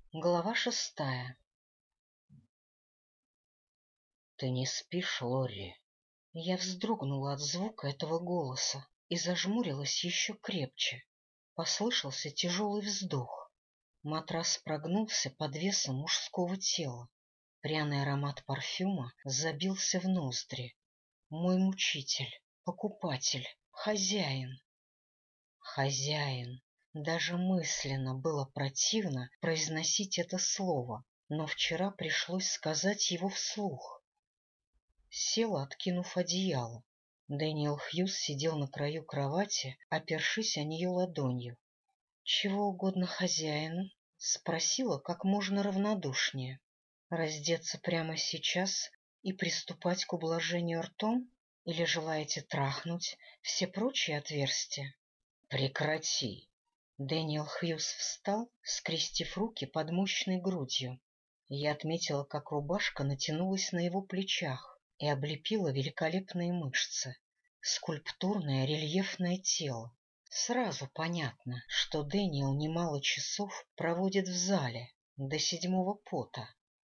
Глава 6. «Ты не спишь, Лорри?» Я вздрогнула от звука этого голоса и зажмурилась еще крепче. Послышался тяжелый вздох. Матрас прогнулся под весом мужского тела. Пряный аромат парфюма забился в ноздри. Мой мучитель, покупатель, хозяин. Хозяин. Даже мысленно было противно произносить это слово, но вчера пришлось сказать его вслух. Села, откинув одеяло. Дэниел Хьюз сидел на краю кровати, опершись о нее ладонью. — Чего угодно хозяину? — спросила как можно равнодушнее. — Раздеться прямо сейчас и приступать к ублажению ртом? Или желаете трахнуть все прочие отверстия? Прекрати. Дэниел Хьюз встал, скрестив руки под мощной грудью. Я отметила, как рубашка натянулась на его плечах и облепила великолепные мышцы, скульптурное рельефное тело. Сразу понятно, что Дэниел немало часов проводит в зале, до седьмого пота.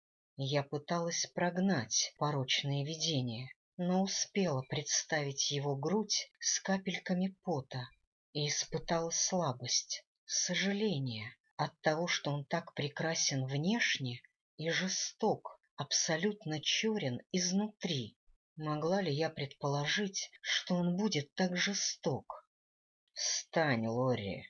Я пыталась прогнать порочные видения, но успела представить его грудь с капельками пота и испытала слабость, сожаление от того, что он так прекрасен внешне и жесток, абсолютно черен изнутри. Могла ли я предположить, что он будет так жесток? «Встань, Лорри!»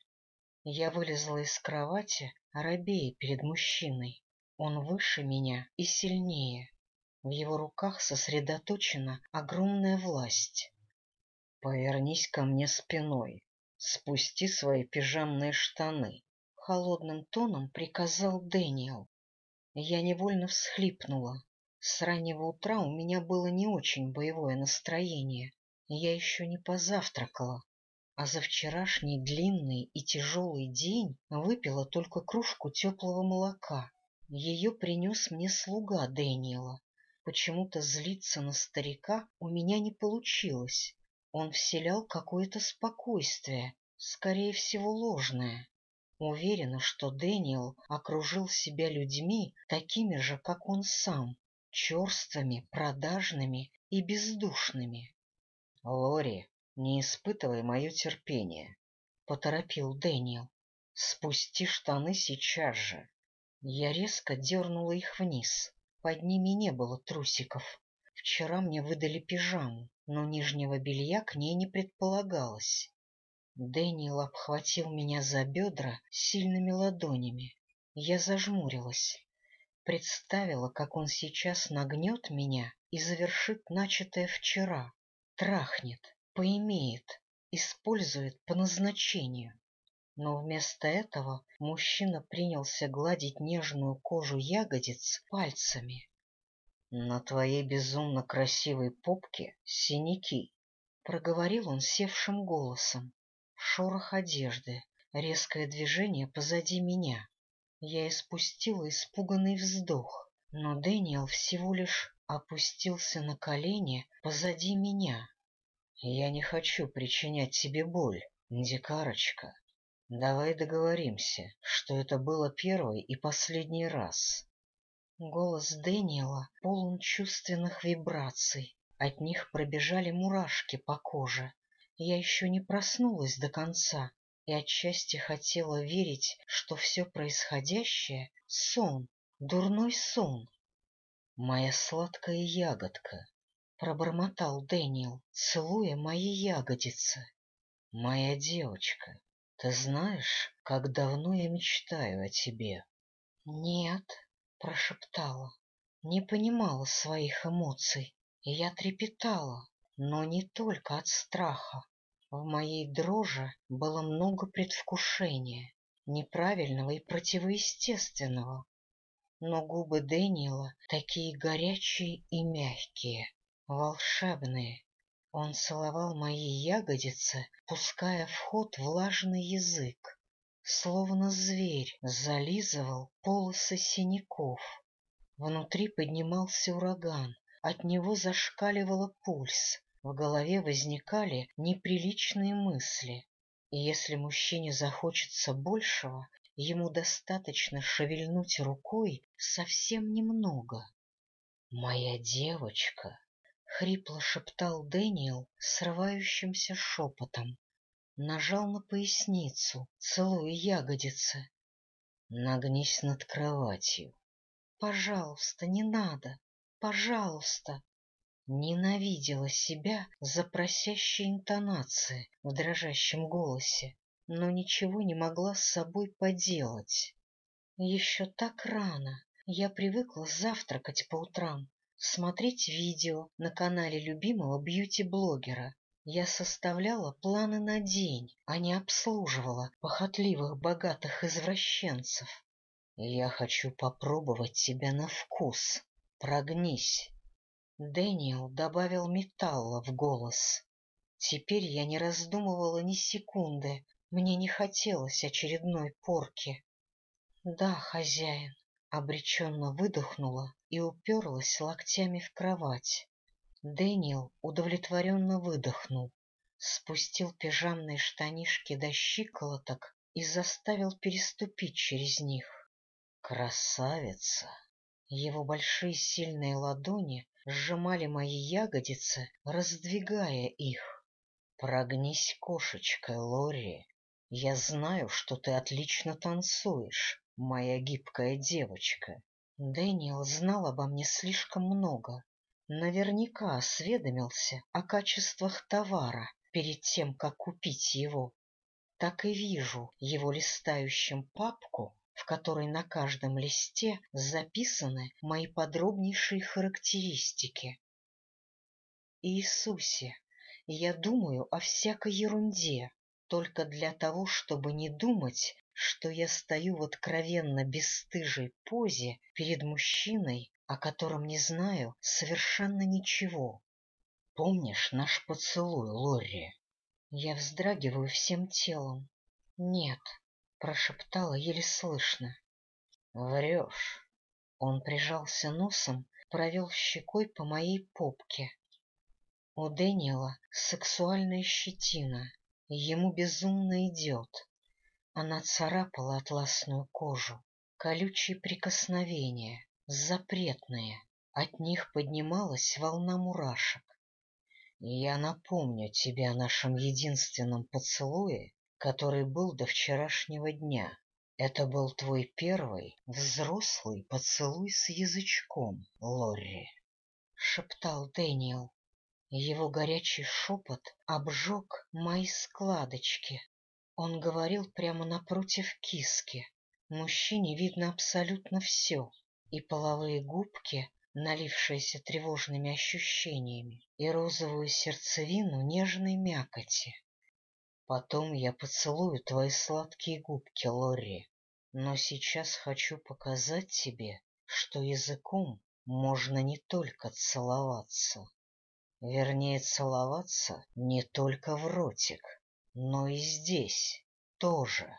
Я вылезла из кровати, робея перед мужчиной. Он выше меня и сильнее. В его руках сосредоточена огромная власть. «Повернись ко мне спиной. Спусти свои пижамные штаны», — холодным тоном приказал Дэниел. Я невольно всхлипнула. С раннего утра у меня было не очень боевое настроение. Я еще не позавтракала, а за вчерашний длинный и тяжелый день выпила только кружку теплого молока. Ее принес мне слуга Дэниела. Почему-то злиться на старика у меня не получилось. Он вселял какое-то спокойствие, скорее всего, ложное. Уверена, что Дэниел окружил себя людьми, такими же, как он сам, черствыми, продажными и бездушными. — Лорри, не испытывай мое терпение, — поторопил Дэниел. — Спусти штаны сейчас же. Я резко дернула их вниз. Под ними не было трусиков. Вчера мне выдали пижаму, но нижнего белья к ней не предполагалось. Дэниел обхватил меня за бедра сильными ладонями. Я зажмурилась. Представила, как он сейчас нагнет меня и завершит начатое вчера. Трахнет, поимеет, использует по назначению. Но вместо этого мужчина принялся гладить нежную кожу ягодиц пальцами. — На твоей безумно красивой попке синяки, — проговорил он севшим голосом. Шорох одежды, резкое движение позади меня. Я испустила испуганный вздох, но Дэниел всего лишь опустился на колени позади меня. — Я не хочу причинять тебе боль, дикарочка. Давай договоримся, что это было первый и последний раз. Голос Дэниела полон чувственных вибраций. От них пробежали мурашки по коже. Я еще не проснулась до конца и отчасти хотела верить, что все происходящее — сон, дурной сон. «Моя сладкая ягодка», — пробормотал Дэниел, целуя мои ягодицы. «Моя девочка, ты знаешь, как давно я мечтаю о тебе?» «Нет», — прошептала, не понимала своих эмоций. Я трепетала, но не только от страха. В моей дрожи было много предвкушения, неправильного и противоестественного. Но губы Дэниела такие горячие и мягкие, волшебные. Он целовал мои ягодицы, пуская в ход влажный язык, словно зверь зализывал полосы синяков. Внутри поднимался ураган, от него зашкаливало пульс, в голове возникали неприличные мысли. И если мужчине захочется большего, Ему достаточно шевельнуть рукой совсем немного. «Моя девочка!» — хрипло шептал Дэниел срывающимся шепотом. Нажал на поясницу, целуя ягодицы. «Нагнись над кроватью». «Пожалуйста, не надо! Пожалуйста!» Ненавидела себя за просящие интонации в дрожащем голосе, но ничего не могла с собой поделать. Еще так рано. Я привыкла завтракать по утрам, смотреть видео на канале любимого бьюти-блогера. Я составляла планы на день, а не обслуживала похотливых богатых извращенцев. Я хочу попробовать тебя на вкус. Прогнись. Дэниел добавил металла в голос. Теперь я не раздумывала ни секунды, мне не хотелось очередной порки. — Да, хозяин, — обреченно выдохнула и уперлась локтями в кровать. Дэниел удовлетворенно выдохнул, спустил пижамные штанишки до щиколоток и заставил переступить через них. Красавица! Его большие сильные ладони сжимали мои ягодицы, раздвигая их. Прогнись кошечкой, Лори. Я знаю, что ты отлично танцуешь, моя гибкая девочка. Дэниел знал обо мне слишком много. Наверняка осведомился о качествах товара перед тем, как купить его. Так и вижу его листающим папку, в которой на каждом листе записаны мои подробнейшие характеристики. Иисусе, я думаю о всякой ерунде, только для того, чтобы не думать, что я стою в откровенно бесстыжей позе перед мужчиной, о котором не знаю совершенно ничего. Помнишь наш поцелуй, Лорри? Я вздрагиваю всем телом. «Нет», — прошептала еле слышно. «Врешь». Он прижался носом, провел щекой по моей попке. У Дэниела сексуальная щетина, ему безумно идет. Она царапала атласную кожу, колючие прикосновения, запретные. От них поднималась волна мурашек. Я напомню тебе о нашем единственном поцелуе, который был до вчерашнего дня. Это был твой первый взрослый поцелуй с язычком, Лорри, — шептал Дэниел. Его горячий шепот обжег мои складочки. Он говорил прямо напротив киски. Мужчине видно абсолютно все, и половые губки, налившиеся тревожными ощущениями, и розовую сердцевину нежной мякоти. Потом я поцелую твои сладкие губки, Лорри, но сейчас хочу показать тебе, что языком можно не только целоваться. Вернее, целоваться не только в ротик, но и здесь тоже.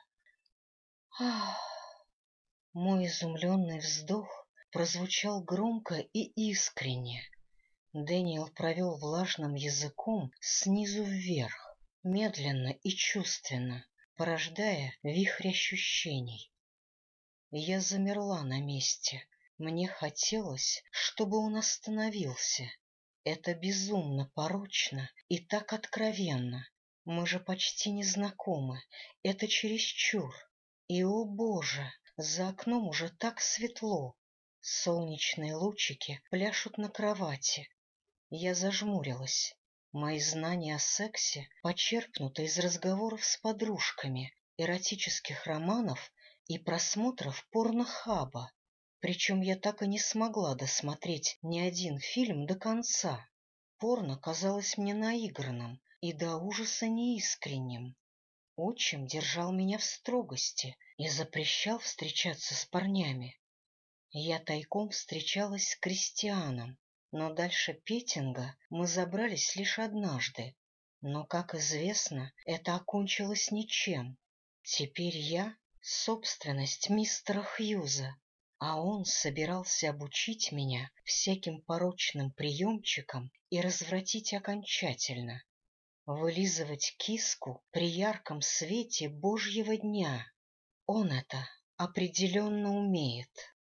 Ах! Мой изумленный вздох прозвучал громко и искренне. Дэниел провел влажным языком снизу вверх, медленно и чувственно, порождая вихрь ощущений. Я замерла на месте. Мне хотелось, чтобы он остановился. Это безумно порочно и так откровенно. Мы же почти не знакомы. Это чересчур. И, о боже, за окном уже так светло. Солнечные лучики пляшут на кровати. Я зажмурилась. Мои знания о сексе почерпнуты из разговоров с подружками, эротических романов и просмотров порнохаба. Причем я так и не смогла досмотреть ни один фильм до конца. Порно казалось мне наигранным и до ужаса неискренним. Отчим держал меня в строгости и запрещал встречаться с парнями. Я тайком встречалась с Кристианом, но дальше петинга мы забрались лишь однажды. Но, как известно, это окончилось ничем. Теперь я — собственность мистера Хьюза, а он собирался обучить меня всяким порочным приемчикам и развратить окончательно. Вылизывать киску при ярком свете Божьего дня. Он это определенно умеет.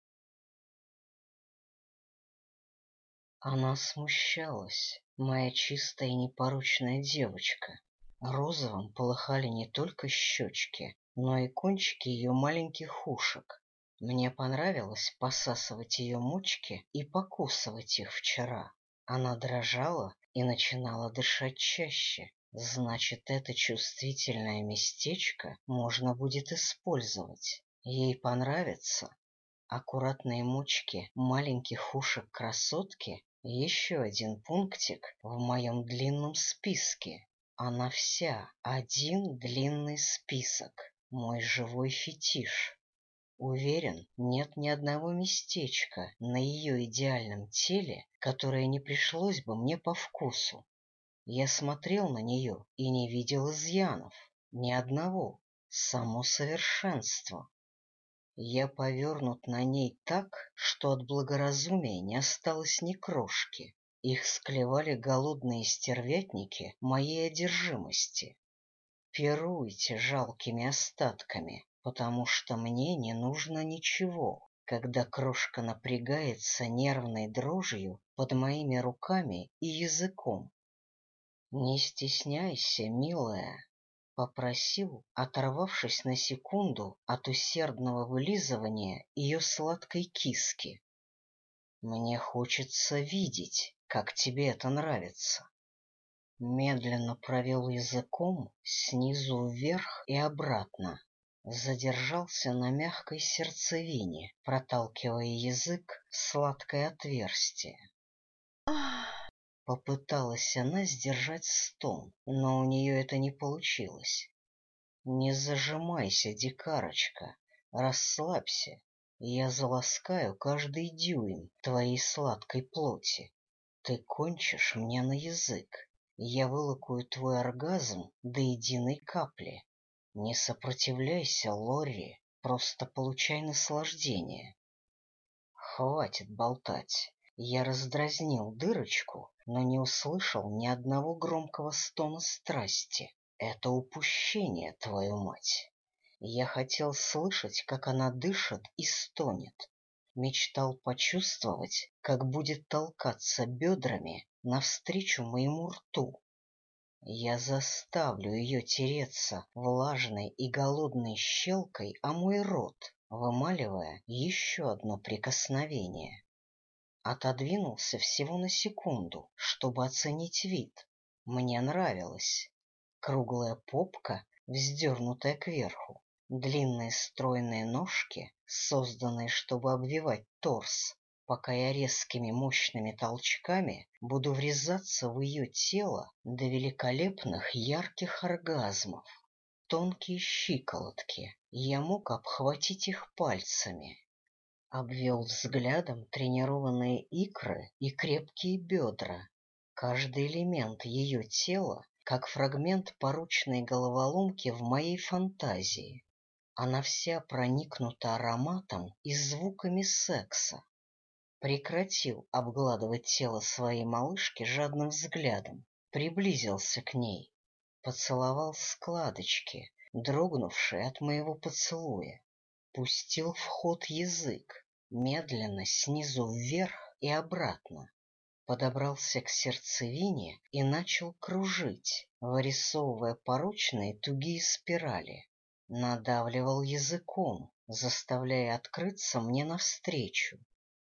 Она смущалась, моя чистая и непорочная девочка. Розовым полыхали не только щечки, но и кончики ее маленьких ушек. Мне понравилось посасывать ее мочки и покусывать их вчера. Она дрожала и начинала дышать чаще. Значит, это чувствительное местечко можно будет использовать. Ей понравится. Аккуратные мочки маленьких ушек красотки — еще один пунктик в моем длинном списке. Она вся один длинный список, мой живой фетиш. Уверен, нет ни одного местечка на ее идеальном теле, которое не пришлось бы мне по вкусу. Я смотрел на нее и не видел изъянов, ни одного, само совершенство. Я повернут на ней так, что от благоразумия не осталось ни крошки. Их склевали голодные стервятники моей одержимости. Пируйте жалкими остатками, потому что мне не нужно ничего, когда крошка напрягается нервной дрожью под моими руками и языком. Не стесняйся, милая. Попросил, оторвавшись на секунду от усердного вылизывания ее сладкой киски. Мне хочется видеть, как тебе это нравится. Медленно провел языком снизу вверх и обратно. Задержался на мягкой сердцевине, проталкивая язык в сладкое отверстие. Попыталась она сдержать стон, но у нее это не получилось. Не зажимайся, дикарочка, расслабься, я заласкаю каждый дюйм твоей сладкой плоти. Ты кончишь мне на язык, я вылакую твой оргазм до единой капли. Не сопротивляйся, Лорри, просто получай наслаждение. Хватит болтать. Я раздразнил дырочку, но не услышал ни одного громкого стона страсти. Это упущение, твою мать. Я хотел слышать, как она дышит и стонет. Мечтал почувствовать, как будет толкаться бедрами навстречу моему рту. Я заставлю ее тереться влажной и голодной щелкой о мой рот, вымаливая еще одно прикосновение. Отодвинулся всего на секунду, чтобы оценить вид. Мне нравилось. Круглая попка, вздернутая кверху, длинные стройные ножки, созданные, чтобы обвивать торс, пока я резкими мощными толчками буду врезаться в ее тело до великолепных ярких оргазмов. Тонкие щиколотки, я мог обхватить их пальцами. Обвел взглядом тренированные икры и крепкие бедра. Каждый элемент ее тела, как фрагмент поручной головоломки в моей фантазии. Она вся проникнута ароматом и звуками секса. Прекратил обгладывать тело своей малышки жадным взглядом, приблизился к ней, поцеловал складочки, дрогнувшие от моего поцелуя. Пустил в ход язык, медленно снизу вверх и обратно. Подобрался к сердцевине и начал кружить, вырисовывая порочные тугие спирали. Надавливал языком, заставляя открыться мне навстречу.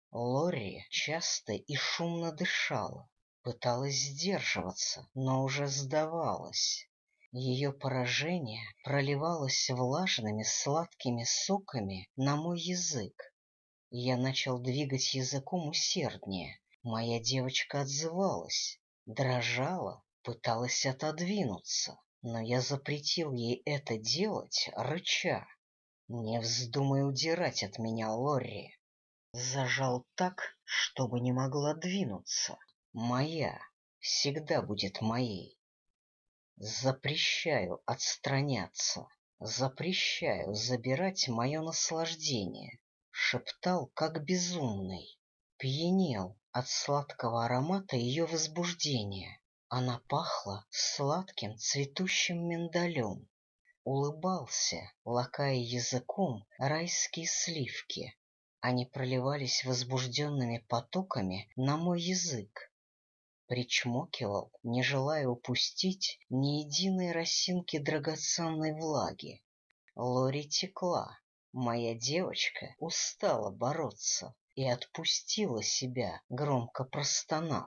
Лорри часто и шумно дышала, пыталась сдерживаться, но уже сдавалась. Ее поражение проливалось влажными сладкими соками на мой язык. Я начал двигать языком усерднее. Моя девочка отзывалась, дрожала, пыталась отодвинуться, но я запретил ей это делать, рыча. «Не вздумай удирать от меня, Лорри!» Зажал так, чтобы не могла двинуться. Моя, всегда будет моей. Запрещаю отстраняться, запрещаю забирать мое наслаждение, шептал, как безумный, пьянел от сладкого аромата ее возбуждения. Она пахла сладким цветущим миндалем. улыбался, лакая языком райские сливки. Они проливались возбужденными потоками на мой язык. Причмокивал, не желая упустить ни единой росинки драгоценной влаги. Лори текла. Моя девочка устала бороться и отпустила себя, громко простонав.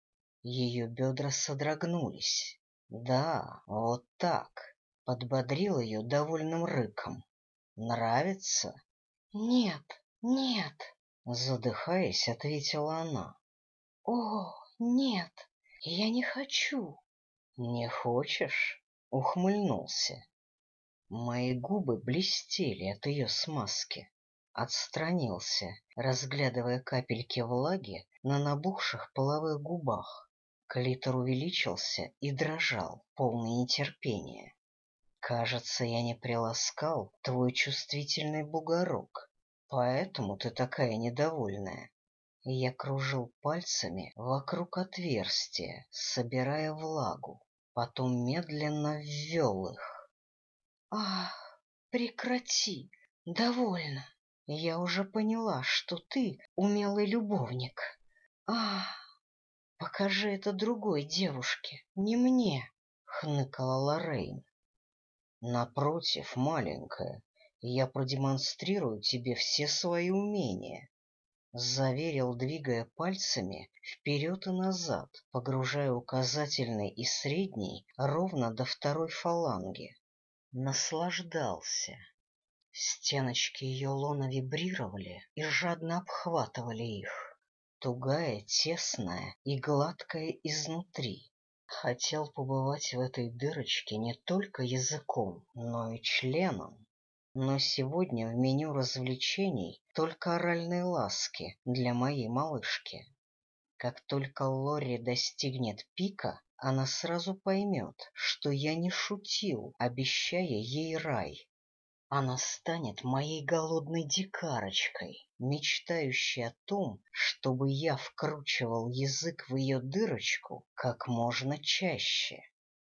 Ее бедра содрогнулись. Да, вот так. Подбодрил ее довольным рыком. Нравится? Нет, нет, задыхаясь, ответила она. О, нет, я не хочу. Не хочешь? Ухмыльнулся. Мои губы блестели от ее смазки. Отстранился, разглядывая капельки влаги на набухших половых губах. Клитор увеличился и дрожал, полный нетерпения. Кажется, я не приласкал твой чувствительный бугорок, поэтому ты такая недовольная. Я кружил пальцами вокруг отверстия, собирая влагу, потом медленно ввел их. Ах, прекрати, довольно. Я уже поняла, что ты умелый любовник. Ах, покажи это другой девушке, не мне, хныкала Лоррейн. Напротив, маленькая, я продемонстрирую тебе все свои умения, заверил, двигая пальцами вперед и назад, погружая указательный и средний ровно до второй фаланги. Наслаждался. Стеночки ее лона вибрировали и жадно обхватывали их. Тугая, тесная и гладкая изнутри. Хотел побывать в этой дырочке не только языком, но и членом. Но сегодня в меню развлечений только оральные ласки для моей малышки. Как только Лори достигнет пика, она сразу поймет, что я не шутил, обещая ей рай. Она станет моей голодной дикарочкой, мечтающей о том, чтобы я вкручивал язык в ее дырочку как можно чаще.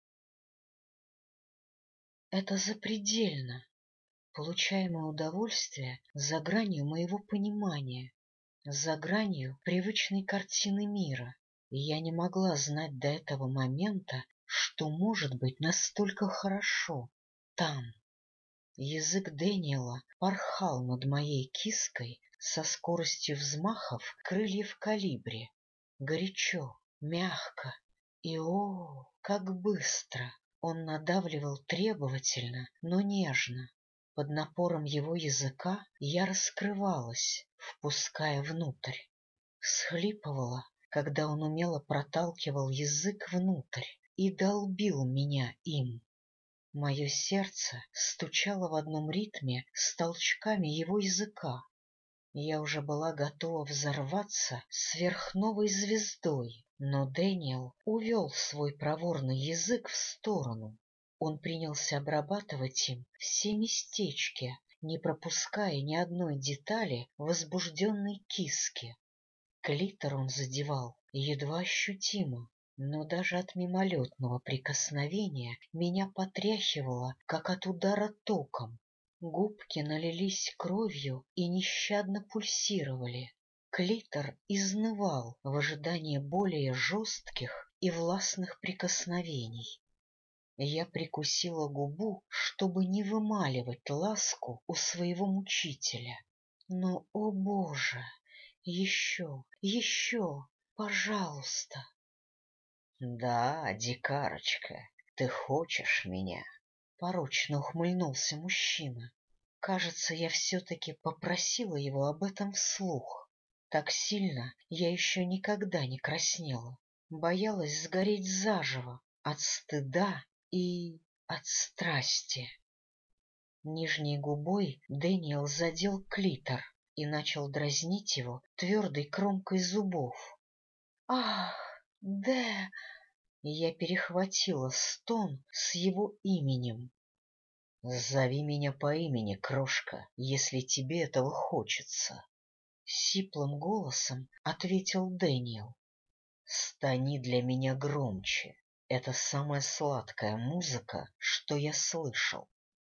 Это запредельно. Получаемое удовольствие за гранью моего понимания, за гранью привычной картины мира. И я не могла знать до этого момента, что может быть настолько хорошо там. Язык Дэниела порхал над моей киской со скоростью взмахов крыльев колибри. Горячо, мягко и, о, как быстро! Он надавливал требовательно, но нежно. Под напором его языка я раскрывалась, впуская внутрь. Всхлипывала, когда он умело проталкивал язык внутрь и долбил меня им. Мое сердце стучало в одном ритме с толчками его языка. Я уже была готова взорваться сверхновой звездой, но Дэниел увел свой проворный язык в сторону. Он принялся обрабатывать им все местечки, не пропуская ни одной детали возбужденной киски. Клитор он задевал едва ощутимо, но даже от мимолетного прикосновения меня потряхивало, как от удара током. Губки налились кровью и нещадно пульсировали. Клитор изнывал в ожидании более жестких и властных прикосновений. Я прикусила губу, чтобы не вымаливать ласку у своего мучителя. Но, о Боже, еще, пожалуйста. Да, дикарочка, ты хочешь меня? Порочно ухмыльнулся мужчина. Кажется, я все-таки попросила его об этом вслух. Так сильно я еще никогда не краснела. Боялась сгореть заживо от стыда и от страсти. Нижней губой Дэниел задел клитор и начал дразнить его твердой кромкой зубов. «Ах, Дэ!» Я перехватила стон с его именем. «Зови меня по имени, крошка, если тебе этого хочется», — сиплым голосом ответил Дэниел. «Стани для меня громче. Это самая сладкая музыка, что я слышал».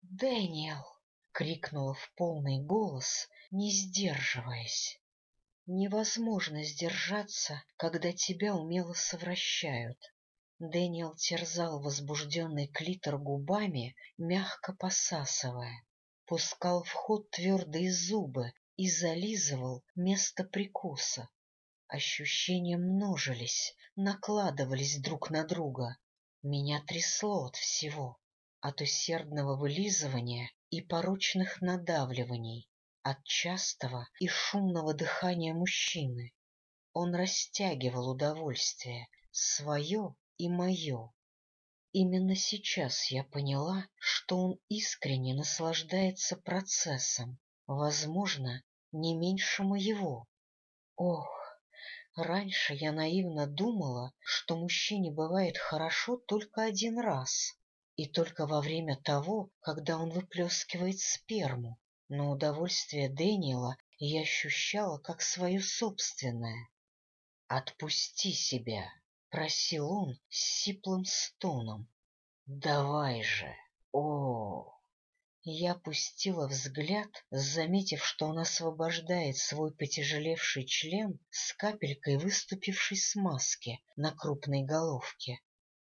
Дэниел! — крикнула в полный голос, не сдерживаясь. Невозможно сдержаться, когда тебя умело совращают. Дэниел терзал возбужденный клитор губами, мягко посасывая, пускал в ход твердые зубы и зализывал место прикуса. Ощущения множились, накладывались друг на друга. Меня трясло от всего, от усердного вылизывания и порочных надавливаний, от частого и шумного дыхания мужчины. Он растягивал удовольствие, свое и мое. Именно сейчас я поняла, что он искренне наслаждается процессом, возможно, не меньше моего. Ох, раньше я наивно думала, что мужчине бывает хорошо только один раз, и только во время того, когда он выплескивает сперму, но удовольствие Дэниела я ощущала как свое собственное. «Отпусти себя!» — просил он с сиплым стоном. «Давай же! О!» Я опустила взгляд, заметив, что он освобождает свой потяжелевший член с капелькой выступившей смазки на крупной головке.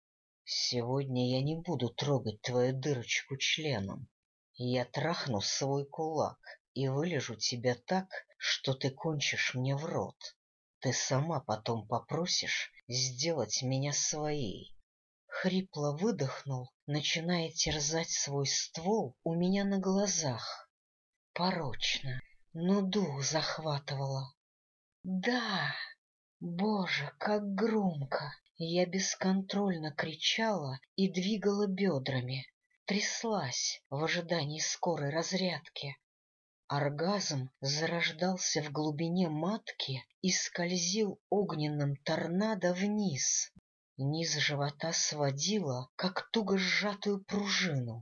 «Сегодня я не буду трогать твою дырочку членом. Я трахну свой кулак и вылижу тебя так, что ты кончишь мне в рот. Ты сама потом попросишь сделать меня своей». Хрипло выдохнул, начиная терзать свой ствол у меня на глазах. Порочно, но дух захватывало. «Да!» Боже, как громко! Я бесконтрольно кричала и двигала бедрами, тряслась в ожидании скорой разрядки. Оргазм зарождался в глубине матки и скользил огненным торнадо вниз. Низ живота сводило, как туго сжатую пружину.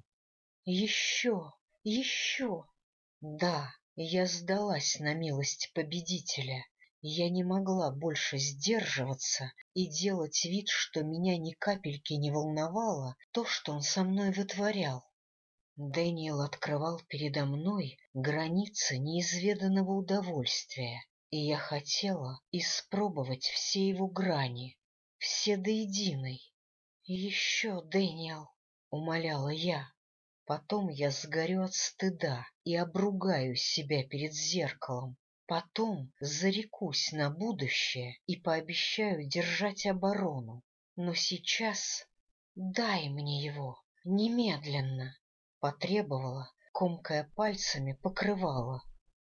Еще, еще! Да, я сдалась на милость победителя. Я не могла больше сдерживаться и делать вид, что меня ни капельки не волновало то, что он со мной вытворял. Дэниел открывал передо мной границы неизведанного удовольствия, и я хотела испробовать все его грани, все до единой. «Еще, Дэниел!» — умоляла я. Потом я сгорю от стыда и обругаю себя перед зеркалом. Потом зарекусь на будущее и пообещаю держать оборону. Но сейчас дай мне его немедленно, потребовала, комкая пальцами покрывала.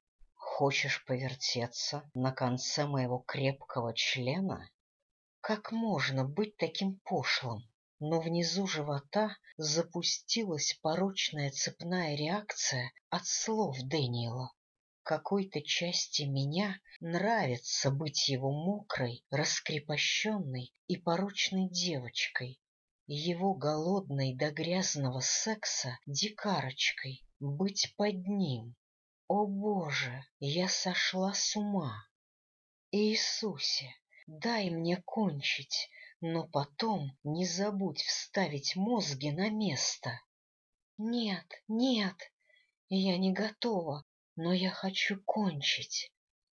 Хочешь повертеться на конце моего крепкого члена? Как можно быть таким пошлым? Но внизу живота запустилась порочная цепная реакция от слов Дэниела. Какой-то части меня нравится быть его мокрой, раскрепощенной и порочной девочкой, его голодной до грязного секса дикарочкой, быть под ним. О, Боже, я сошла с ума! Иисусе, дай мне кончить, но потом не забудь вставить мозги на место. Нет, нет, я не готова, но я хочу кончить.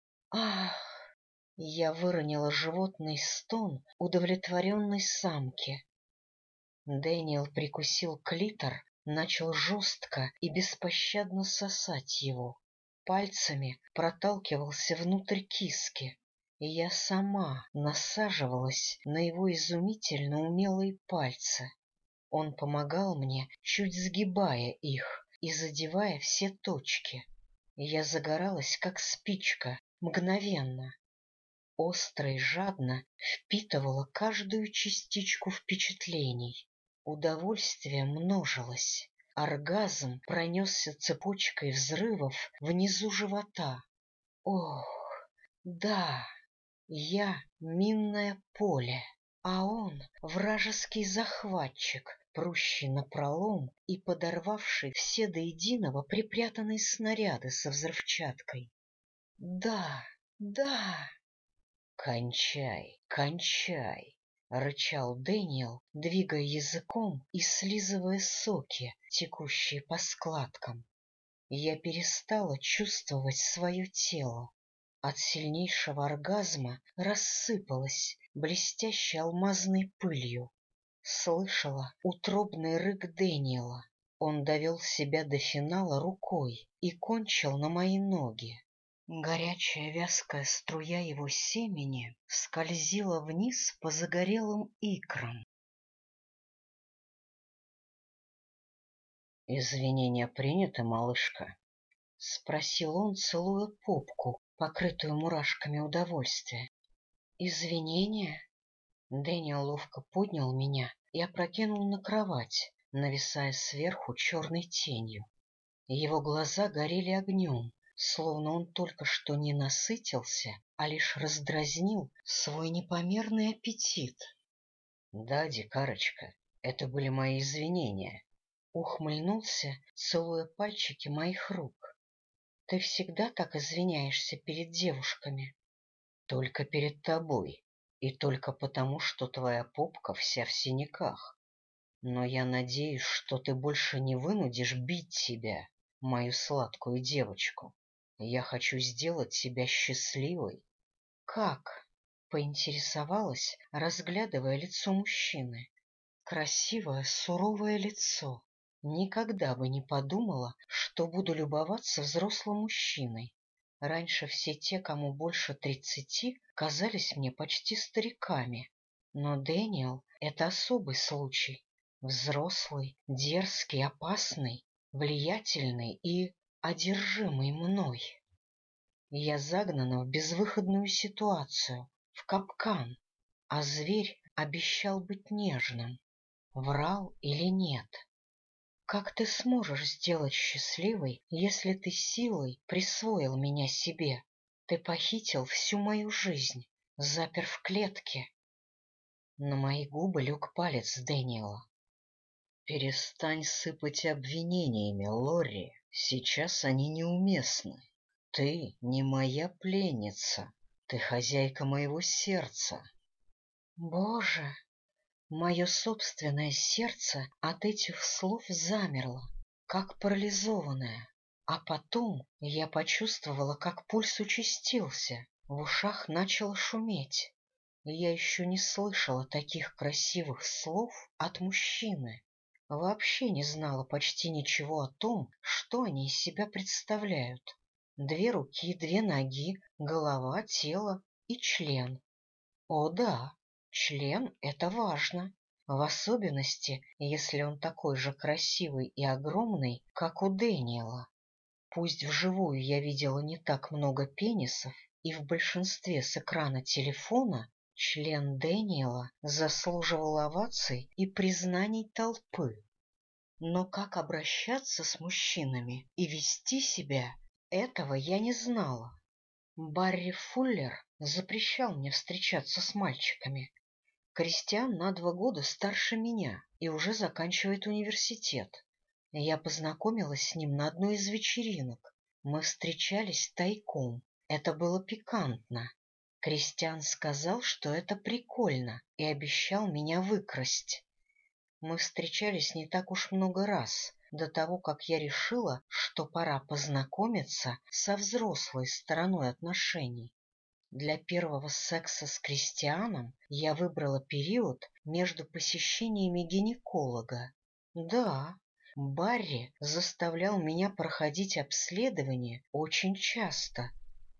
Ах! Я выронила животный стон удовлетворенной самки. Дэниел прикусил клитор, начал жестко и беспощадно сосать его. Пальцами проталкивался внутрь киски, и я сама насаживалась на его изумительно умелые пальцы. Он помогал мне, чуть сгибая их и задевая все точки. Я загоралась, как спичка, мгновенно. Остро и жадно впитывала каждую частичку впечатлений. Удовольствие множилось. Оргазм пронесся цепочкой взрывов внизу живота. Ох, да, я минное поле, а он вражеский захватчик, прущий напролом и подорвавший все до единого припрятанные снаряды со взрывчаткой. Да, да! Кончай, кончай! — рычал Дэниел, двигая языком и слизывая соки, текущие по складкам. Я перестала чувствовать свое тело. От сильнейшего оргазма рассыпалась блестящей алмазной пылью. Слышала утробный рык Дэниела. Он довел себя до финала рукой и кончил на мои ноги. Горячая вязкая струя его семени скользила вниз по загорелым икрам. — Извинения приняты, малышка? — спросил он, целуя попку, покрытую мурашками удовольствия. — Извинения? Дэниел ловко поднял меня и опрокинул на кровать, нависая сверху черной тенью. Его глаза горели огнем, словно он только что не насытился, а лишь раздразнил свой непомерный аппетит. — Да, дикарочка, это были мои извинения. Ухмыльнулся, целуя пальчики моих рук. — Ты всегда так извиняешься перед девушками? — Только перед тобой, и только потому, что твоя попка вся в синяках. Но я надеюсь, что ты больше не вынудишь бить себя, мою сладкую девочку. Я хочу сделать тебя счастливой. — Как? — поинтересовалась, разглядывая лицо мужчины. Красивое, суровое лицо. Никогда бы не подумала, что буду любоваться взрослым мужчиной. Раньше все те, кому больше 30, казались мне почти стариками. Но Дэниел — это особый случай. Взрослый, дерзкий, опасный, влиятельный и одержимый мной. Я загнана в безвыходную ситуацию, в капкан, а зверь обещал быть нежным. Врал или нет? Как ты сможешь сделать счастливой, если ты силой присвоил меня себе? Ты похитил всю мою жизнь, запер в клетке. На мои губы лег палец Дэниела. Перестань сыпать обвинениями, Лорри. Сейчас они неуместны. Ты не моя пленница. Ты хозяйка моего сердца. Боже! Мое собственное сердце от этих слов замерло, как парализованное. А потом я почувствовала, как пульс участился, в ушах начало шуметь. Я еще не слышала таких красивых слов от мужчины. Вообще не знала почти ничего о том, что они из себя представляют. 2 руки, 2 ноги, голова, тело и член. О да, член — это важно, в особенности, если он такой же красивый и огромный, как у Дэниела. Пусть вживую я видела не так много пенисов, и в большинстве с экрана телефона, член Дэниела заслуживал оваций и признаний толпы. Но как обращаться с мужчинами и вести себя, этого я не знала. Барри Фуллер запрещал мне встречаться с мальчиками. Кристиан на 2 года старше меня и уже заканчивает университет. Я познакомилась с ним на одной из вечеринок. Мы встречались тайком. Это было пикантно. Кристиан сказал, что это прикольно, и обещал меня выкрасть. Мы встречались не так уж много раз, до того, как я решила, что пора познакомиться со взрослой стороной отношений. Для первого секса с Кристианом я выбрала период между посещениями гинеколога. Да, Барри заставлял меня проходить обследование очень часто.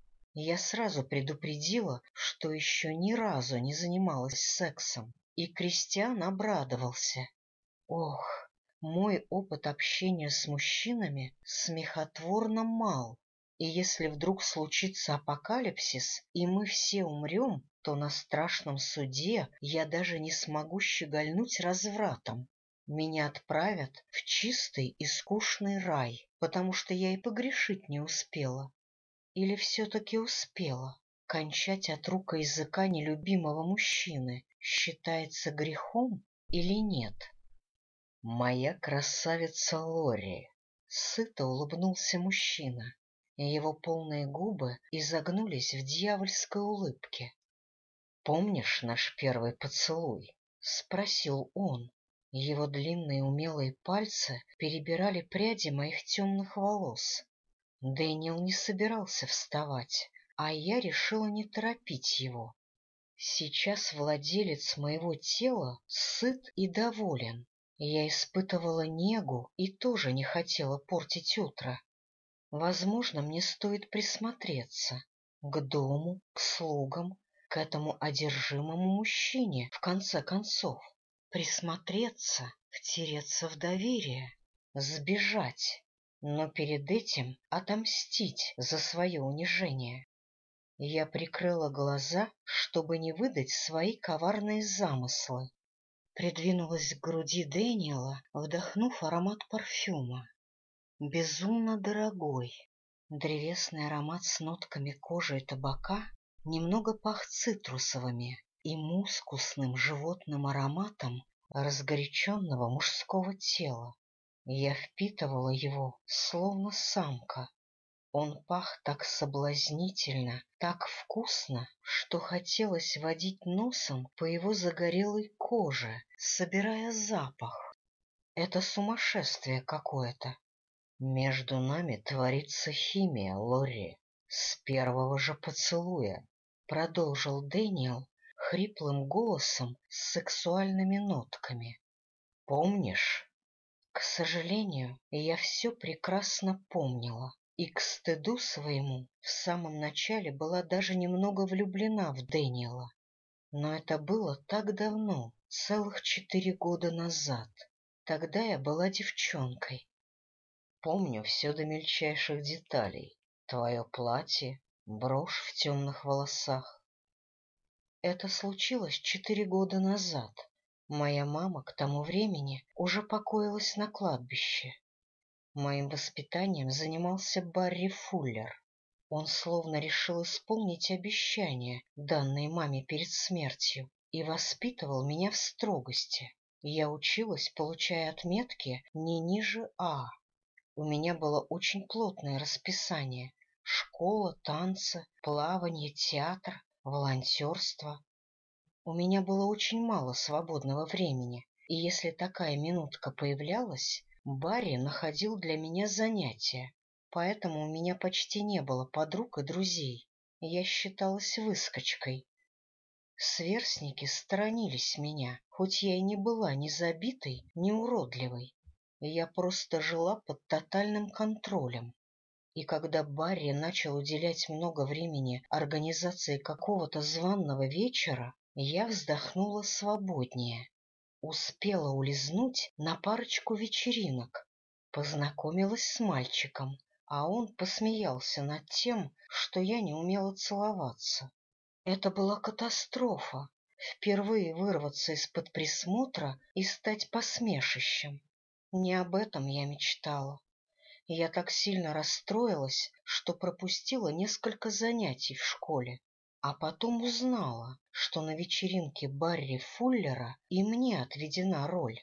Я сразу предупредила, что еще ни разу не занималась сексом, и Кристиан обрадовался. Ох, мой опыт общения с мужчинами смехотворно мал. И если вдруг случится апокалипсис, и мы все умрем, то на страшном суде я даже не смогу щегольнуть развратом. Меня отправят в чистый и скучный рай, потому что я и погрешить не успела. Или все-таки успела? Кончать от рук и языка нелюбимого мужчины считается грехом или нет? Моя красавица Лори. Сыто улыбнулся мужчина. Его полные губы изогнулись в дьявольской улыбке. помнишь наш первый поцелуй? — спросил он. Его длинные умелые пальцы перебирали пряди моих темных волос. Дэниел не собирался вставать, а я решила не торопить его. Сейчас владелец моего тела сыт и доволен. Я испытывала негу и тоже не хотела портить утро. Возможно, мне стоит присмотреться к дому, к слугам, к этому одержимому мужчине, в конце концов. Присмотреться, втереться в доверие, сбежать, но перед этим отомстить за свое унижение. Я прикрыла глаза, чтобы не выдать свои коварные замыслы. Придвинулась к груди Дэниела, вдохнув аромат парфюма. Безумно дорогой. Древесный аромат с нотками кожи и табака немного пах цитрусовыми и мускусным животным ароматом разгоряченного мужского тела. Я впитывала его, словно самка. Он пах так соблазнительно, так вкусно, что хотелось водить носом по его загорелой коже, собирая запах. Это сумасшествие какое-то. Между нами творится химия, Лори, с первого же поцелуя, — продолжил Дэниел хриплым голосом с сексуальными нотками. Помнишь? К сожалению, я все прекрасно помнила. И к стыду своему в самом начале была даже немного влюблена в Дэниела. Но это было так давно, целых 4 года назад. Тогда я была девчонкой. Помню все до мельчайших деталей. Твое платье, брошь в темных волосах. Это случилось 4 года назад. Моя мама к тому времени уже покоилась на кладбище. Моим воспитанием занимался Барри Фуллер. Он словно решил исполнить обещание, данное маме перед смертью, и воспитывал меня в строгости. Я училась, получая отметки не ниже А. У меня было очень плотное расписание: школа, танцы, плавание, театр, волонтерство. У меня было очень мало свободного времени, и если такая минутка появлялась, Барри находил для меня занятия, поэтому у меня почти не было подруг и друзей. Я считалась выскочкой. Сверстники сторонились меня, хоть я и не была ни забитой, ни уродливой. Я просто жила под тотальным контролем. И когда Барри начал уделять много времени организации какого-то званого вечера, я вздохнула свободнее. Успела улизнуть на парочку вечеринок, познакомилась с мальчиком, а он посмеялся над тем, что я не умела целоваться. Это была катастрофа — впервые вырваться из-под присмотра и стать посмешищем. Не об этом я мечтала. Я так сильно расстроилась, что пропустила несколько занятий в школе. А потом узнала, что на вечеринке Барри Фуллера и мне отведена роль.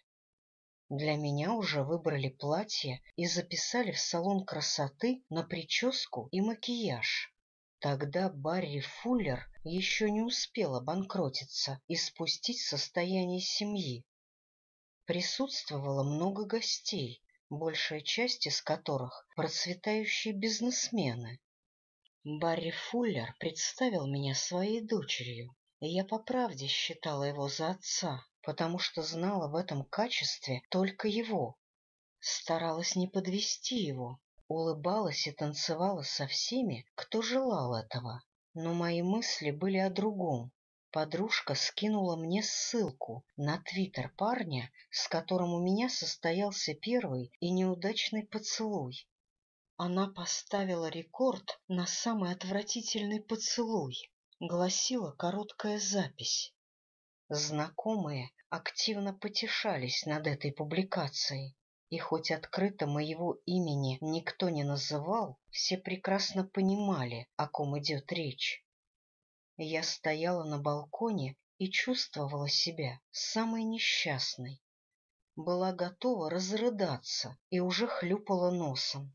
Для меня уже выбрали платье и записали в салон красоты на прическу и макияж. Тогда Барри Фуллер еще не успел обанкротиться и спустить состояние семьи. Присутствовало много гостей, большая часть из которых процветающие бизнесмены. Барри Фуллер представил меня своей дочерью, и я по правде считала его за отца, потому что знала в этом качестве только его. Старалась не подвести его, улыбалась и танцевала со всеми, кто желал этого. Но мои мысли были о другом. Подружка скинула мне ссылку на твиттер парня, с которым у меня состоялся первый и неудачный поцелуй. Она поставила рекорд на самый отвратительный поцелуй, гласила короткая запись. Знакомые активно потешались над этой публикацией, и хоть открыто моего имени никто не называл, все прекрасно понимали, о ком идет речь. Я стояла на балконе и чувствовала себя самой несчастной. Была готова разрыдаться и уже хлюпала носом.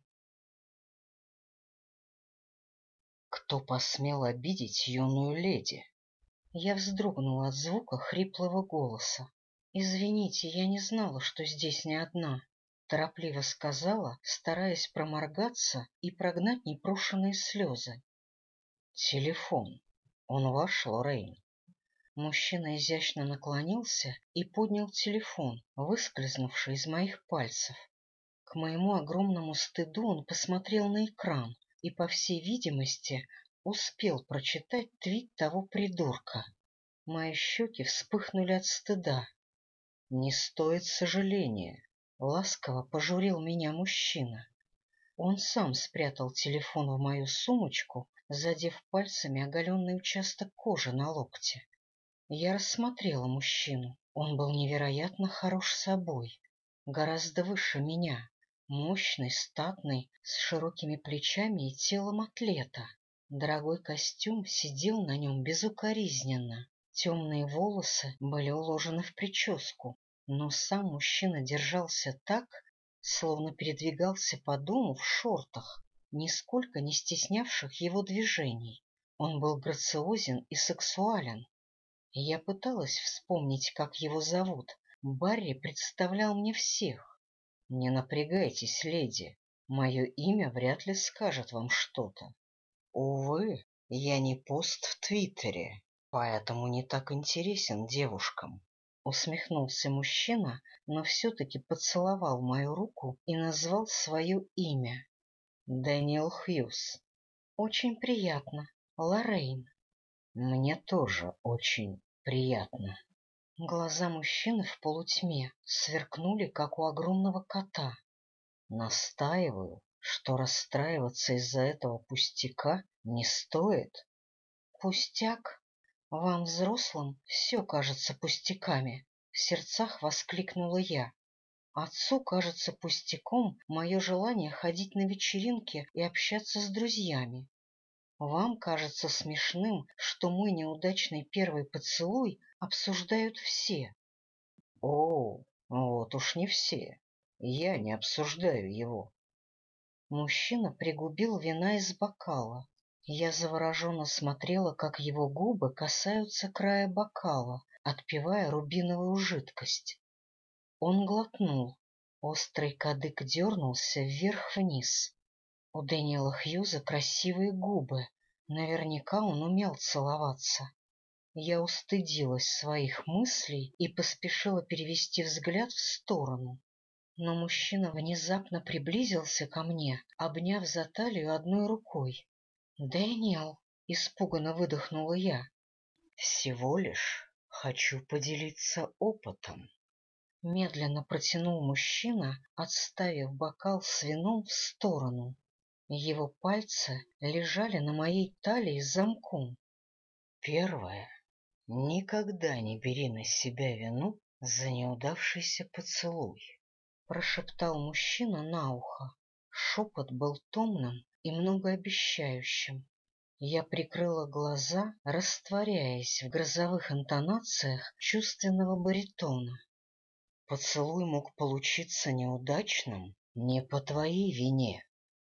Кто посмел обидеть юную леди? Я вздрогнула от звука хриплого голоса. «Извините, я не знала, что здесь не одна», — торопливо сказала, стараясь проморгаться и прогнать непрошеные слезы. «Телефон. Он ваш, Лоррейн?» Мужчина изящно наклонился и поднял телефон, выскользнувший из моих пальцев. К моему огромному стыду он посмотрел на экран и, по всей видимости, успел прочитать твит того придурка. Мои щеки вспыхнули от стыда. «Не стоит сожаления», — ласково пожурил меня мужчина. Он сам спрятал телефон в мою сумочку, задев пальцами оголенный участок кожи на локте. Я рассмотрела мужчину. Он был невероятно хорош собой, гораздо выше меня, мощный, статный, с широкими плечами и телом атлета. Дорогой костюм сидел на нем безукоризненно, темные волосы были уложены в прическу, но сам мужчина держался так, словно передвигался по дому в шортах, нисколько не стеснявших его движений. Он был грациозен и сексуален. Я пыталась вспомнить, как его зовут. Барри представлял мне всех. Не напрягайтесь, леди, мое имя вряд ли скажет вам что-то. Увы, я не пост в Твиттере, поэтому не так интересен девушкам. Усмехнулся мужчина, но все-таки поцеловал мою руку и назвал свое имя. Дэниел Хьюз. Очень приятно, Лоррейн. Мне тоже очень приятно. Глаза мужчины в полутьме сверкнули, как у огромного кота. Настаиваю, что расстраиваться из-за этого пустяка не стоит. Пустяк? Вам, взрослым, все кажется пустяками, в сердцах воскликнула я. Отцу кажется пустяком мое желание ходить на вечеринки и общаться с друзьями. Вам кажется смешным, что мой неудачный первый поцелуй обсуждают все. О, вот уж не все. Я не обсуждаю его. Мужчина пригубил вина из бокала. Я завороженно смотрела, как его губы касаются края бокала, отпивая рубиновую жидкость. Он глотнул. Острый кадык дернулся вверх-вниз. У Дэниела Хьюза красивые губы. Наверняка он умел целоваться. Я устыдилась своих мыслей и поспешила перевести взгляд в сторону. Но мужчина внезапно приблизился ко мне, обняв за талию одной рукой. «Дэниел!» — испуганно выдохнула я. «Всего лишь хочу поделиться опытом». Медленно протянул мужчина, отставив бокал с вином в сторону. Его пальцы лежали на моей талии замком. Первое. Никогда не бери на себя вину за неудавшийся поцелуй, — прошептал мужчина на ухо. Шепот был томным и многообещающим. Я прикрыла глаза, растворяясь в грозовых интонациях чувственного баритона. Поцелуй мог получиться неудачным не по твоей вине.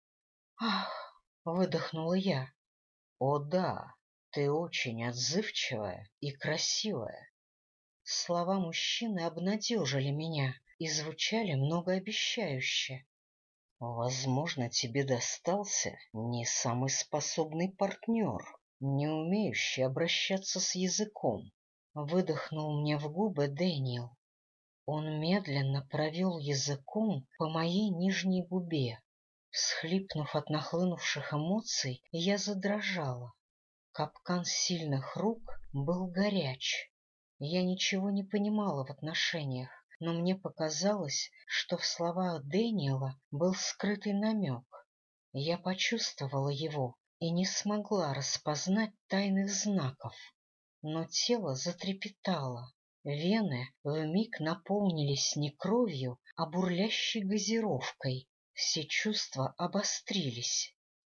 «Ах!» — выдохнула я. «О да, ты очень отзывчивая и красивая». Слова мужчины обнадежили меня и звучали многообещающе. «Возможно, тебе достался не самый способный партнер, не умеющий обращаться с языком», — выдохнул мне в губы Дэниел. Он медленно провел языком по моей нижней губе. Всхлипнув от нахлынувших эмоций, я задрожала. Капкан сильных рук был горяч. Я ничего не понимала в отношениях, но мне показалось, что в словах Дэниела был скрытый намек. Я почувствовала его и не смогла распознать тайных знаков. Но тело затрепетало. Вены вмиг наполнились не кровью, а бурлящей газировкой. Все чувства обострились.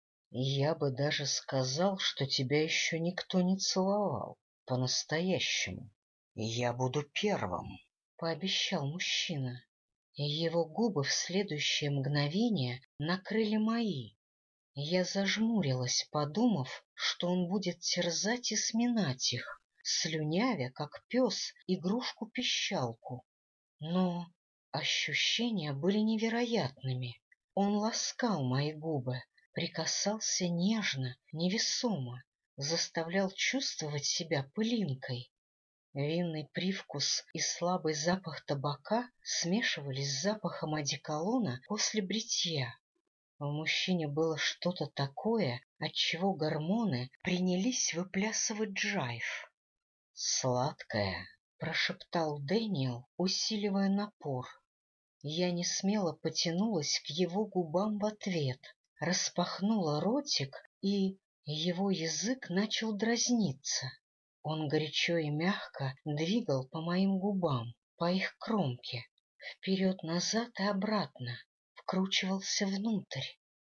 Я бы даже сказал, что тебя еще никто не целовал по-настоящему. Я буду первым, — пообещал мужчина. И его губы в следующее мгновение накрыли мои. Я зажмурилась, подумав, что он будет терзать и сминать их, слюнявя, как пес, игрушку-пищалку. Но ощущения были невероятными. Он ласкал мои губы, прикасался нежно, невесомо, заставлял чувствовать себя пылинкой. Винный привкус и слабый запах табака смешивались с запахом одеколона после бритья. В мужчине было что-то такое, отчего гормоны принялись выплясывать джайв. «Сладкая», — прошептал Дэниел, усиливая напор. Я несмело потянулась к его губам в ответ, распахнула ротик, и его язык начал дразниться. Он горячо и мягко двигал по моим губам, по их кромке, вперед-назад и обратно, вкручивался внутрь.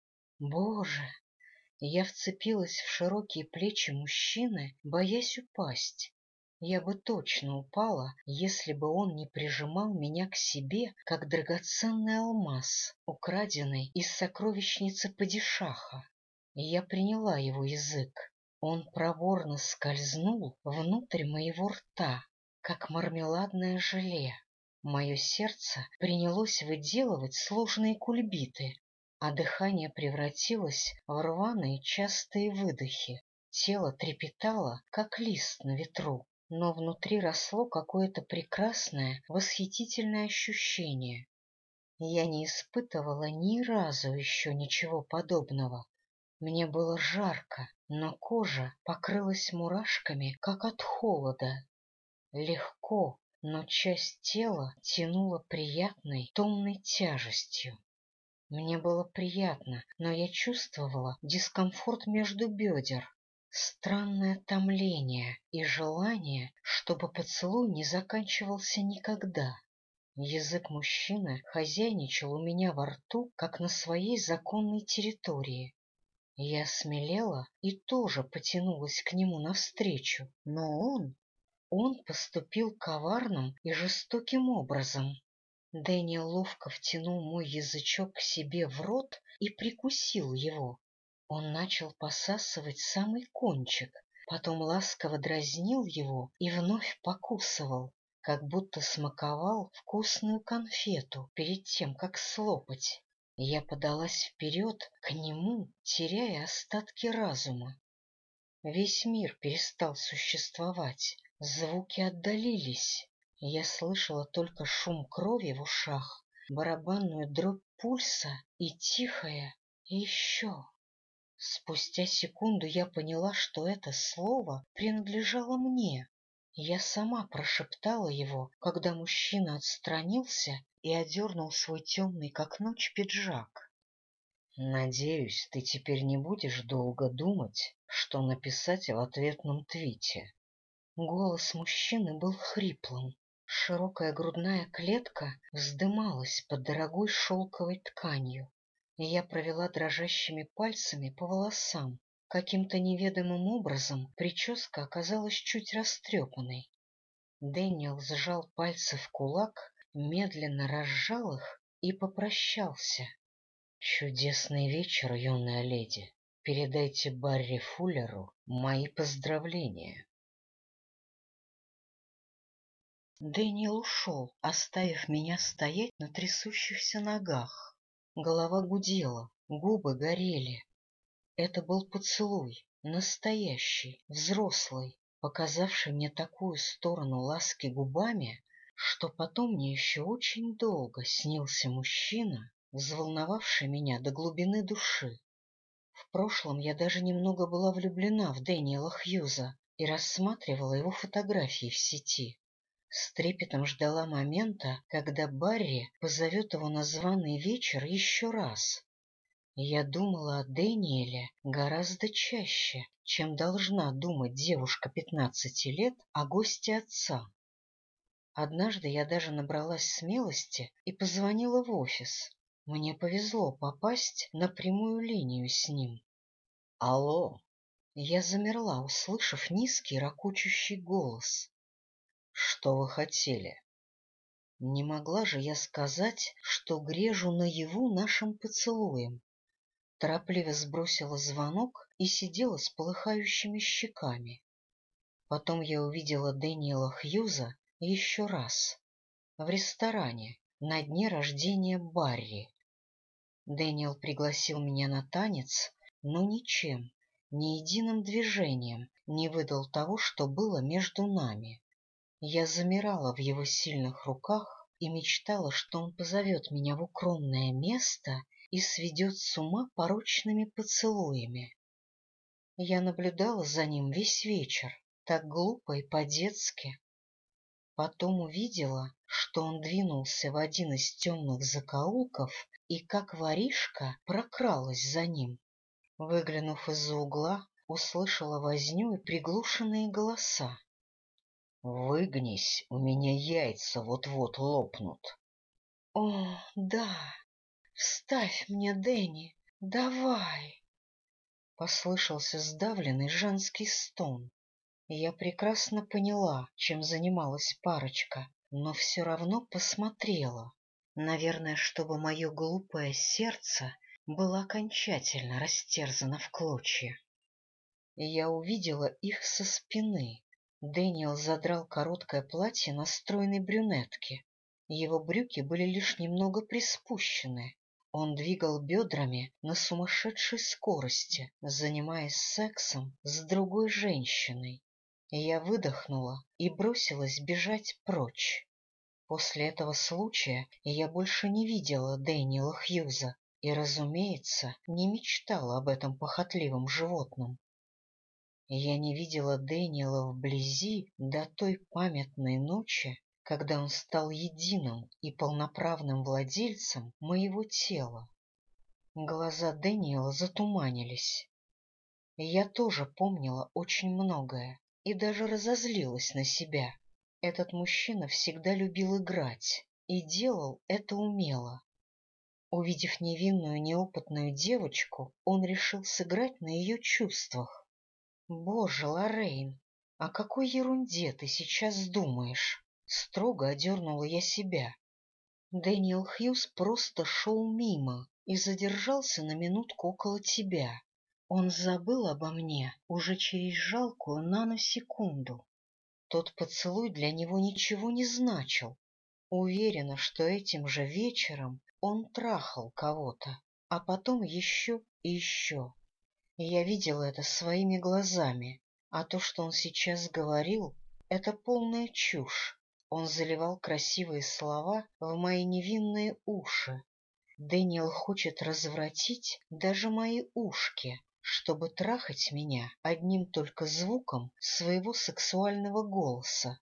Боже! Я вцепилась в широкие плечи мужчины, боясь упасть. Я бы точно упала, если бы он не прижимал меня к себе, как драгоценный алмаз, украденный из сокровищницы падишаха. Я приняла его язык. Он проворно скользнул внутрь моего рта, как мармеладное желе. Мое сердце принялось выделывать сложные кульбиты, а дыхание превратилось в рваные частые выдохи. Тело трепетало, как лист на ветру, но внутри росло какое-то прекрасное, восхитительное ощущение. Я не испытывала ни разу еще ничего подобного. Мне было жарко, но кожа покрылась мурашками, как от холода. Легко, но часть тела тянула приятной, томной тяжестью. Мне было приятно, но я чувствовала дискомфорт между бедер, странное томление и желание, чтобы поцелуй не заканчивался никогда. Язык мужчины хозяйничал у меня во рту, как на своей законной территории. Я смелела и тоже потянулась к нему навстречу, но он поступил коварным и жестоким образом. Дэниел ловко втянул мой язычок к себе в рот и прикусил его. Он начал посасывать самый кончик, потом ласково дразнил его и вновь покусывал, как будто смаковал вкусную конфету перед тем, как слопать. Я подалась вперед к нему, теряя остатки разума. Весь мир перестал существовать, звуки отдалились. Я слышала только шум крови в ушах, барабанную дробь пульса и тихое «еще». Спустя секунду я поняла, что это слово принадлежало мне. Я сама прошептала его, когда мужчина отстранился и одернул свой темный, как ночь, пиджак. «Надеюсь, ты теперь не будешь долго думать, что написать в ответном твите». Голос мужчины был хриплым. Широкая грудная клетка вздымалась под дорогой шелковой тканью, и я провела дрожащими пальцами по волосам. Каким-то неведомым образом прическа оказалась чуть растрепанной. Дэниел сжал пальцы в кулак, медленно разжал их и попрощался. «Чудесный вечер, юная леди. Передайте Барри Фуллеру мои поздравления». Дэниел ушел, оставив меня стоять на трясущихся ногах. Голова гудела, губы горели. Это был поцелуй, настоящий, взрослый, показавший мне такую сторону ласки губами, что потом мне еще очень долго снился мужчина, взволновавший меня до глубины души. В прошлом я даже немного была влюблена в Дэниела Хьюза и рассматривала его фотографии в сети. С трепетом ждала момента, когда Барри позовет его на званый вечер еще раз. Я думала о Дэниеле гораздо чаще, чем должна думать девушка 15 лет о госте отца. Однажды я даже набралась смелости и позвонила в офис. Мне повезло попасть на прямую линию с ним. «Алло!» Я замерла, услышав низкий ракочущий голос. «Что вы хотели?» Не могла же я сказать, что грежу наяву нашим поцелуем. Торопливо сбросила звонок и сидела с полыхающими щеками. Потом я увидела Дэниела Хьюза еще раз в ресторане на дне рождения Барри. Дэниел пригласил меня на танец, но ничем, ни единым движением не выдал того, что было между нами. Я замирала в его сильных руках и мечтала, что он позовет меня в укромное место и сведет с ума порочными поцелуями. Я наблюдала за ним весь вечер, так глупо и по-детски. Потом увидела, что он двинулся в один из темных закоулков и, как воришка, прокралась за ним. Выглянув из-за угла, услышала возню и приглушенные голоса. «Выгнись, у меня яйца вот-вот лопнут». «О, да! Вставь мне, Дэнни, давай!» Послышался сдавленный женский стон. Я прекрасно поняла, чем занималась парочка, но все равно посмотрела. Наверное, чтобы мое глупое сердце было окончательно растерзано в клочья. Я увидела их со спины. Дэниел задрал короткое платье на стройной брюнетке. Его брюки были лишь немного приспущены. Он двигал бедрами на сумасшедшей скорости, занимаясь сексом с другой женщиной. Я выдохнула и бросилась бежать прочь. После этого случая я больше не видела Дэниела Хьюза и, разумеется, не мечтала об этом похотливом животном. Я не видела Дэниела вблизи до той памятной ночи, когда он стал единым и полноправным владельцем моего тела. Глаза Дэниела затуманились. Я тоже помнила очень многое и даже разозлилась на себя. Этот мужчина всегда любил играть и делал это умело. Увидев невинную неопытную девочку, он решил сыграть на ее чувствах. «Боже, Лоррейн, о какой ерунде ты сейчас думаешь?» Строго одернула я себя. Дэниел Хьюз просто шел мимо и задержался на минутку около тебя. Он забыл обо мне уже через жалкую наносекунду. Тот поцелуй для него ничего не значил. Уверена, что этим же вечером он трахал кого-то, а потом еще и еще. Я видела это своими глазами, а то, что он сейчас говорил, это полная чушь. Он заливал красивые слова в мои невинные уши. Дэниел хочет развратить даже мои ушки, чтобы трахать меня одним только звуком своего сексуального голоса.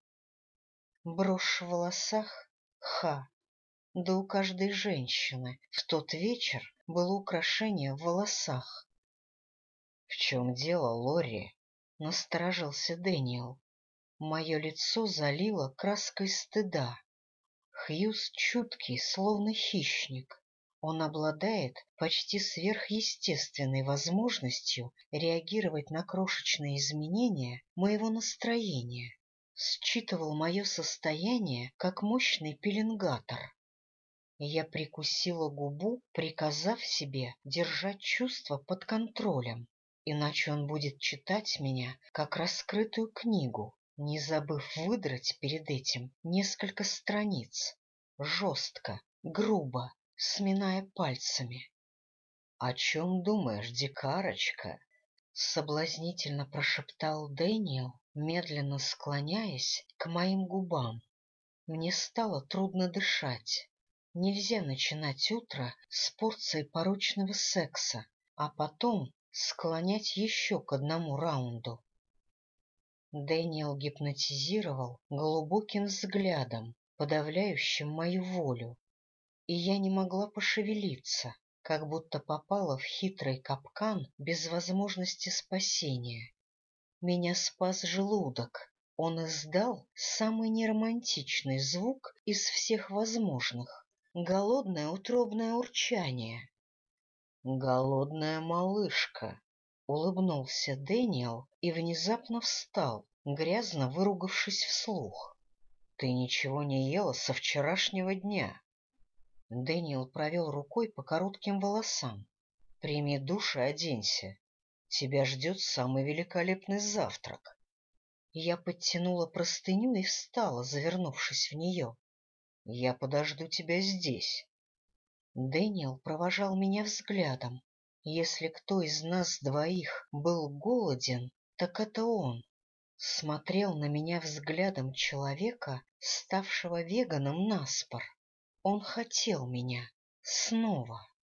Брошь в волосах? Ха! Да у каждой женщины в тот вечер было украшение в волосах. — В чем дело, Лорри? — насторожился Дэниел. Мое лицо залило краской стыда. Хьюз чуткий, словно хищник. Он обладает почти сверхъестественной возможностью реагировать на крошечные изменения моего настроения. Считывал мое состояние как мощный пеленгатор. Я прикусила губу, приказав себе держать чувства под контролем. Иначе он будет читать меня, как раскрытую книгу, не забыв выдрать перед этим несколько страниц, жестко, грубо, сминая пальцами. — О чем думаешь, дикарочка? — соблазнительно прошептал Дэниел, медленно склоняясь к моим губам. Мне стало трудно дышать. Нельзя начинать утро с порцией порочного секса, а потом склонять еще к одному раунду. Дэниел гипнотизировал глубоким взглядом, подавляющим мою волю, и я не могла пошевелиться, как будто попала в хитрый капкан без возможности спасения. Меня спас желудок. Он издал самый неромантичный звук из всех возможных — голодное утробное урчание. «Голодная малышка», — улыбнулся Дэниел и внезапно встал, грязно выругавшись вслух. «Ты ничего не ела со вчерашнего дня». Дэниел провел рукой по коротким волосам. «Прими душ и оденься. Тебя ждет самый великолепный завтрак». Я подтянула простыню и встала, завернувшись в нее. — Я подожду тебя здесь. Дэниел провожал меня взглядом. Если кто из нас двоих был голоден, так это он. Смотрел на меня взглядом человека, ставшего веганом наспор. Он хотел меня снова.